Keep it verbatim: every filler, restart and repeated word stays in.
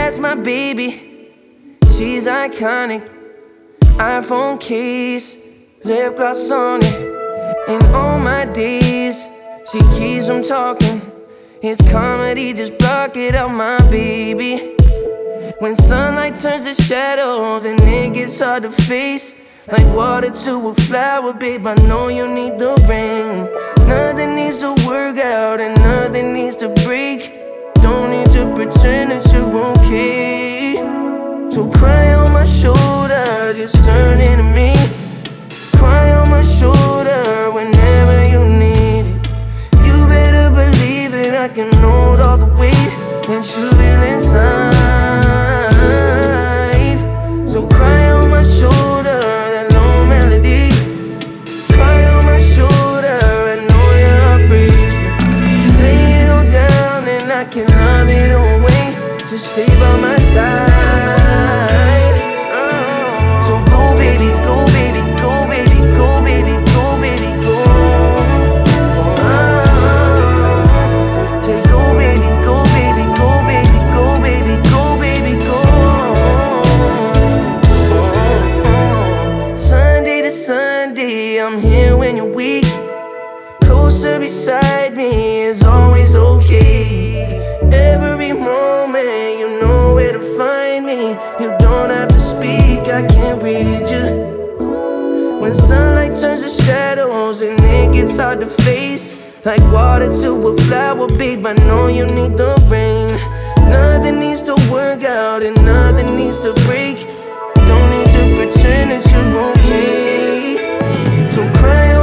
that's my baby. She's iconic. iPhone case, lip gloss on it. And on my days, she keeps on talking. It's comedy, just block it out, my baby. When sunlight turns to shadows and it gets hard to face, like water to a flower, babe, I know you need the rain. Nothing needs to work out and nothing needs to break. Don't need to pretend that you're okay. So cry on my shoulder, just turn into me. Cry on my shoulder whenever you need it. You better believe that I can hold all the weight that you feel inside. So cry on my shoulder, that low melody. Cry on my shoulder, I know your heart breaks me. Lay it all down and I can love it away. Just stay by my side. Oh. So go baby, go baby, go baby, go baby, go baby, go. Oh. Say go baby, go baby, go baby, go baby, go baby, go. Sunday to Sunday, I'm here when you're weak. Closer beside me is always okay. Every moment you know where to find me. You don't have to speak, I can't read you. When sunlight turns to shadows and it gets hard to face, like water to a flower, babe, I know you need the rain. Nothing needs to work out and nothing needs to break. Don't need to pretend that you're okay. So cry